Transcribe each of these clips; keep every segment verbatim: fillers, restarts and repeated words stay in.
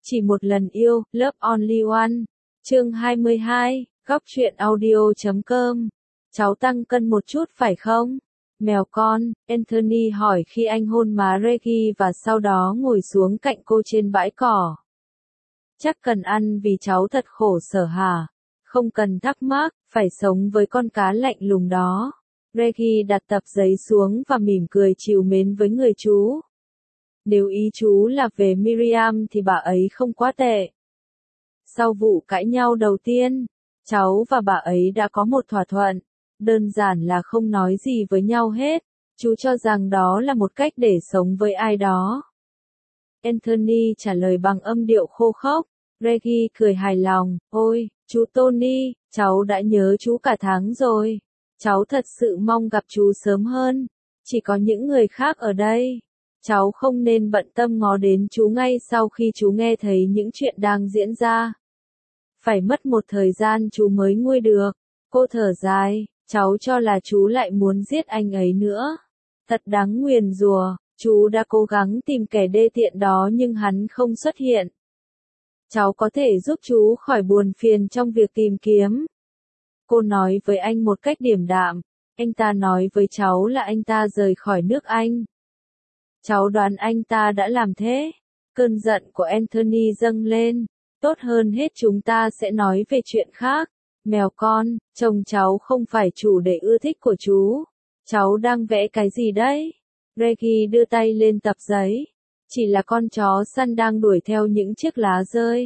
Chỉ một lần yêu, Love Only One. Chương hai mươi hai, góc truyện audio chấm com. Cháu tăng cân một chút phải không? Mèo con, Anthony hỏi khi anh hôn má Reggie và sau đó ngồi xuống cạnh cô trên bãi cỏ. Chắc cần ăn vì cháu thật khổ sở hả? Không cần thắc mắc, phải sống với con cá lạnh lùng đó. Reggie đặt tập giấy xuống và mỉm cười trìu mến với người chú. Nếu ý chú là về Miriam thì bà ấy không quá tệ. Sau vụ cãi nhau đầu tiên, cháu và bà ấy đã có một thỏa thuận, đơn giản là không nói gì với nhau hết. Chú cho rằng đó là một cách để sống với ai đó. Anthony trả lời bằng âm điệu khô khốc. Reggie cười hài lòng, ôi, chú Tony, cháu đã nhớ chú cả tháng rồi. Cháu thật sự mong gặp chú sớm hơn. Chỉ có những người khác ở đây. Cháu không nên bận tâm ngó đến chú ngay sau khi chú nghe thấy những chuyện đang diễn ra. Phải mất một thời gian chú mới nguôi được. Cô thở dài, cháu cho là chú lại muốn giết anh ấy nữa. Thật đáng nguyền rủa, chú đã cố gắng tìm kẻ đê tiện đó nhưng hắn không xuất hiện. Cháu có thể giúp chú khỏi buồn phiền trong việc tìm kiếm. Cô nói với anh một cách điềm đạm, anh ta nói với cháu là anh ta rời khỏi nước Anh. Cháu đoán anh ta đã làm thế. Cơn giận của Anthony dâng lên. Tốt hơn hết chúng ta sẽ nói về chuyện khác. Mèo con, chồng cháu không phải chủ đề ưa thích của chú. Cháu đang vẽ cái gì đấy? Reggie đưa tay lên tập giấy. Chỉ là con chó săn đang đuổi theo những chiếc lá rơi.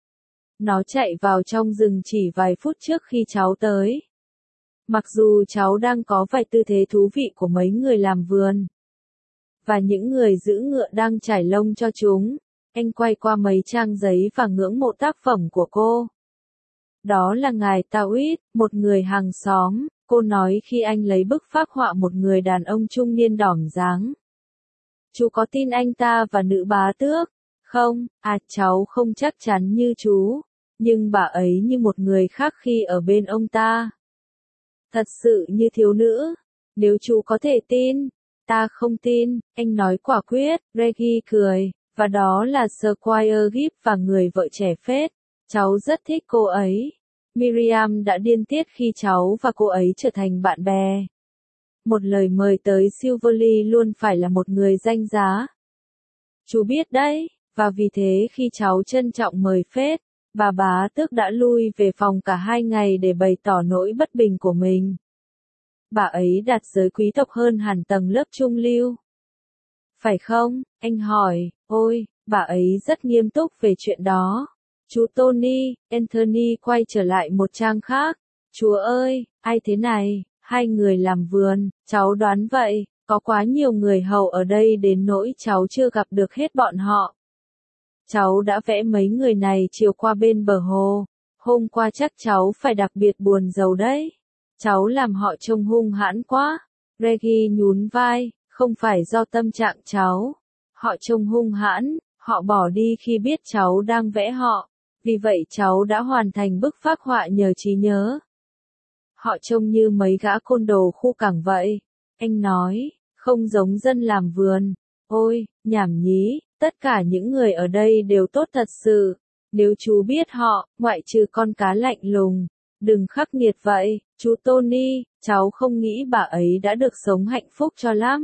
Nó chạy vào trong rừng chỉ vài phút trước khi cháu tới. Mặc dù cháu đang có vài tư thế thú vị của mấy người làm vườn. Và những người giữ ngựa đang trải lông cho chúng. Anh quay qua mấy trang giấy và ngưỡng mộ tác phẩm của cô. Đó là ngài Tawit, một người hàng xóm, cô nói khi anh lấy bức phác họa một người đàn ông trung niên đỏm dáng. Chú có tin anh ta và nữ bá tước? Không, à cháu không chắc chắn như chú. Nhưng bà ấy như một người khác khi ở bên ông ta. Thật sự như thiếu nữ. Nếu chú có thể tin. Ta không tin, anh nói quả quyết, Reggie cười, và đó là Squire Gibb và người vợ trẻ phết. Cháu rất thích cô ấy. Miriam đã điên tiết khi cháu và cô ấy trở thành bạn bè. Một lời mời tới Silverley luôn phải là một người danh giá. Chú biết đấy, và vì thế khi cháu trân trọng mời phết, bà bá tước đã lui về phòng cả hai ngày để bày tỏ nỗi bất bình của mình. Bà ấy đặt giới quý tộc hơn hẳn tầng lớp trung lưu. Phải không? Anh hỏi, ôi, bà ấy rất nghiêm túc về chuyện đó. Chú Tony, Anthony quay trở lại một trang khác. Chúa ơi, ai thế này? Hai người làm vườn, cháu đoán vậy, có quá nhiều người hầu ở đây đến nỗi cháu chưa gặp được hết bọn họ. Cháu đã vẽ mấy người này chiều qua bên bờ hồ. Hôm qua chắc cháu phải đặc biệt buồn rầu đấy. Cháu làm họ trông hung hãn quá. Reggie nhún vai, không phải do tâm trạng cháu. Họ trông hung hãn, họ bỏ đi khi biết cháu đang vẽ họ. Vì vậy cháu đã hoàn thành bức phác họa nhờ trí nhớ. Họ trông như mấy gã côn đồ khu cảng vậy. Anh nói, không giống dân làm vườn. Ôi, nhảm nhí, tất cả những người ở đây đều tốt thật sự. Nếu chú biết họ, ngoại trừ con cá lạnh lùng. Đừng khắc nghiệt vậy, chú Tony, cháu không nghĩ bà ấy đã được sống hạnh phúc cho lắm.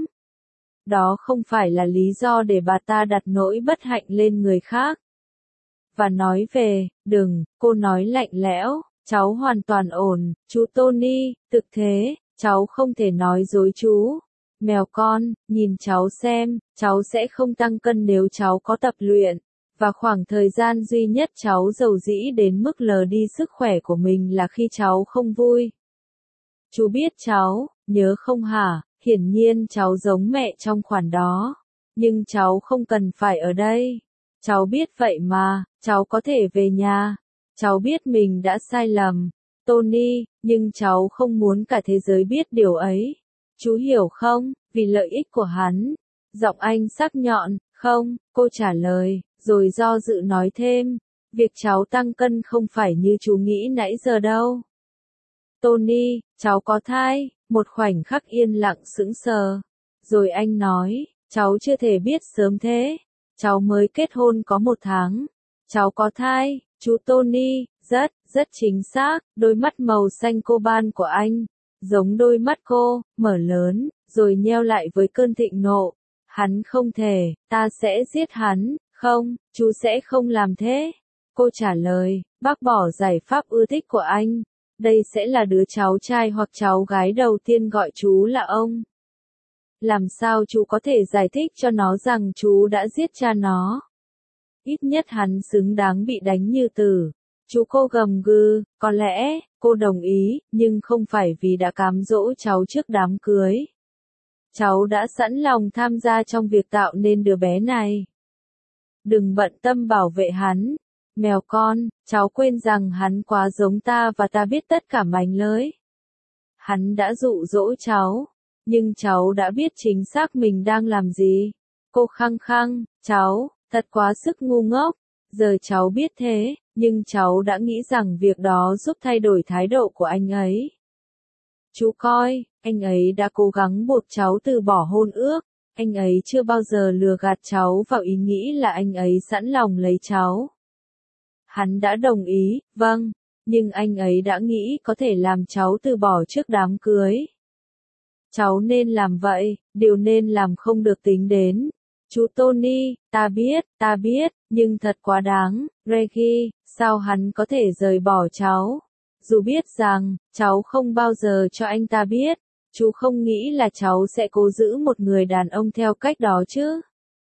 Đó không phải là lý do để bà ta đặt nỗi bất hạnh lên người khác. Và nói về, đừng, cô nói lạnh lẽo, cháu hoàn toàn ổn, chú Tony, thực thế, cháu không thể nói dối chú. Mèo con, nhìn cháu xem, cháu sẽ không tăng cân nếu cháu có tập luyện. Và khoảng thời gian duy nhất cháu giàu dĩ đến mức lờ đi sức khỏe của mình là khi cháu không vui. Chú biết cháu, nhớ không hả, hiển nhiên cháu giống mẹ trong khoản đó. Nhưng cháu không cần phải ở đây. Cháu biết vậy mà, cháu có thể về nhà. Cháu biết mình đã sai lầm, Tony, nhưng cháu không muốn cả thế giới biết điều ấy. Chú hiểu không, vì lợi ích của hắn. Giọng anh sắc nhọn, không, cô trả lời. Rồi do dự nói thêm, việc cháu tăng cân không phải như chú nghĩ nãy giờ đâu. Tony, cháu có thai, một khoảnh khắc yên lặng sững sờ. Rồi anh nói, cháu chưa thể biết sớm thế. Cháu mới kết hôn có một tháng. Cháu có thai, chú Tony, rất, rất chính xác, đôi mắt màu xanh coban của anh, giống đôi mắt cô, mở lớn, rồi nheo lại với cơn thịnh nộ. Hắn không thể, ta sẽ giết hắn, không, chú sẽ không làm thế. Cô trả lời, bác bỏ giải pháp ưa thích của anh. Đây sẽ là đứa cháu trai hoặc cháu gái đầu tiên gọi chú là ông. Làm sao chú có thể giải thích cho nó rằng chú đã giết cha nó? Ít nhất hắn xứng đáng bị đánh như tử. Chú cô gầm gừ, có lẽ, cô đồng ý, nhưng không phải vì đã cám dỗ cháu trước đám cưới. Cháu đã sẵn lòng tham gia trong việc tạo nên đứa bé này. Đừng bận tâm bảo vệ hắn. Mèo con, cháu quên rằng hắn quá giống ta và ta biết tất cả mánh lới. Hắn đã dụ dỗ cháu, nhưng cháu đã biết chính xác mình đang làm gì. Cô khăng khăng, cháu, thật quá sức ngu ngốc. Giờ cháu biết thế, nhưng cháu đã nghĩ rằng việc đó giúp thay đổi thái độ của anh ấy. Chú coi, anh ấy đã cố gắng buộc cháu từ bỏ hôn ước. Anh ấy chưa bao giờ lừa gạt cháu vào ý nghĩ là anh ấy sẵn lòng lấy cháu. Hắn đã đồng ý, vâng, nhưng anh ấy đã nghĩ có thể làm cháu từ bỏ trước đám cưới. Cháu nên làm vậy, điều nên làm không được tính đến. Chú Tony, ta biết, ta biết, nhưng thật quá đáng. Reggie, sao hắn có thể rời bỏ cháu? Dù biết rằng, cháu không bao giờ cho anh ta biết, chú không nghĩ là cháu sẽ cố giữ một người đàn ông theo cách đó chứ?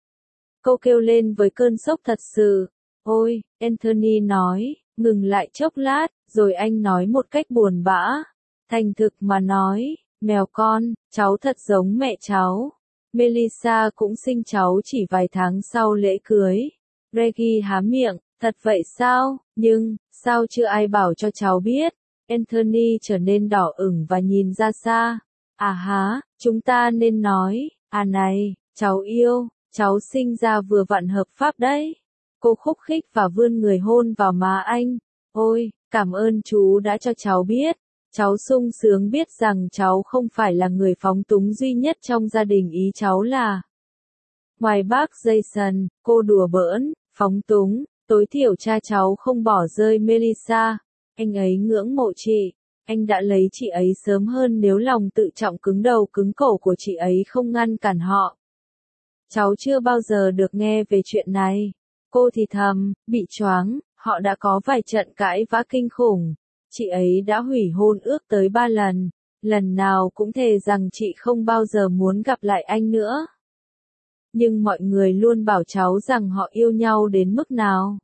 Cô kêu lên với cơn sốc thật sự. Ôi, Anthony nói, ngừng lại chốc lát, rồi anh nói một cách buồn bã. Thành thực mà nói, mèo con, cháu thật giống mẹ cháu. Melissa cũng sinh cháu chỉ vài tháng sau lễ cưới. Reggie há miệng, thật vậy sao, nhưng, sao chưa ai bảo cho cháu biết? Anthony trở nên đỏ ửng và nhìn ra xa. À há, chúng ta nên nói, à này, cháu yêu, cháu sinh ra vừa vặn hợp pháp đấy. Cô khúc khích và vươn người hôn vào má anh. Ôi, cảm ơn chú đã cho cháu biết. Cháu sung sướng biết rằng cháu không phải là người phóng túng duy nhất trong gia đình, ý cháu là. Ngoài bác Jason, cô đùa bỡn, phóng túng, tối thiểu cha cháu không bỏ rơi Melissa. Anh ấy ngưỡng mộ chị. Anh đã lấy chị ấy sớm hơn nếu lòng tự trọng cứng đầu cứng cổ của chị ấy không ngăn cản họ. Cháu chưa bao giờ được nghe về chuyện này. Cô thì thầm, bị choáng, họ đã có vài trận cãi vã kinh khủng. Chị ấy đã hủy hôn ước tới ba lần, lần nào cũng thề rằng chị không bao giờ muốn gặp lại anh nữa. Nhưng mọi người luôn bảo cháu rằng họ yêu nhau đến mức nào.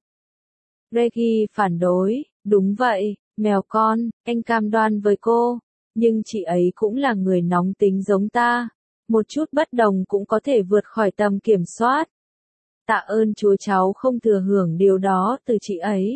Reggie phản đối, đúng vậy, mèo con, anh cam đoan với cô, nhưng chị ấy cũng là người nóng tính giống ta. Một chút bất đồng cũng có thể vượt khỏi tầm kiểm soát. Tạ ơn Chúa cháu không thừa hưởng điều đó từ chị ấy.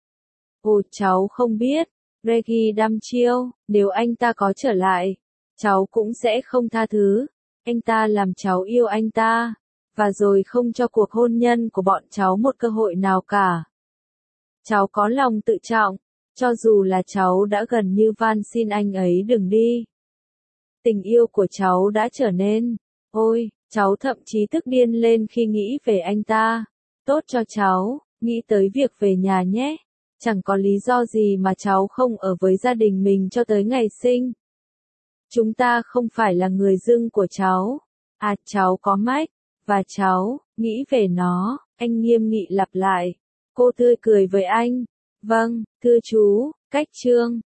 Ồ, cháu không biết. Reggie đăm chiêu, nếu anh ta có trở lại, cháu cũng sẽ không tha thứ. Anh ta làm cháu yêu anh ta, và rồi không cho cuộc hôn nhân của bọn cháu một cơ hội nào cả. Cháu có lòng tự trọng, cho dù là cháu đã gần như van xin anh ấy đừng đi. Tình yêu của cháu đã trở nên, ôi, cháu thậm chí tức điên lên khi nghĩ về anh ta. Tốt cho cháu, nghĩ tới việc về nhà nhé. Chẳng có lý do gì mà cháu không ở với gia đình mình cho tới ngày sinh. Chúng ta không phải là người dưng của cháu. À, cháu có mách, và cháu, nghĩ về nó, anh nghiêm nghị lặp lại. Cô tươi cười với anh. Vâng, thưa chú, cách chương.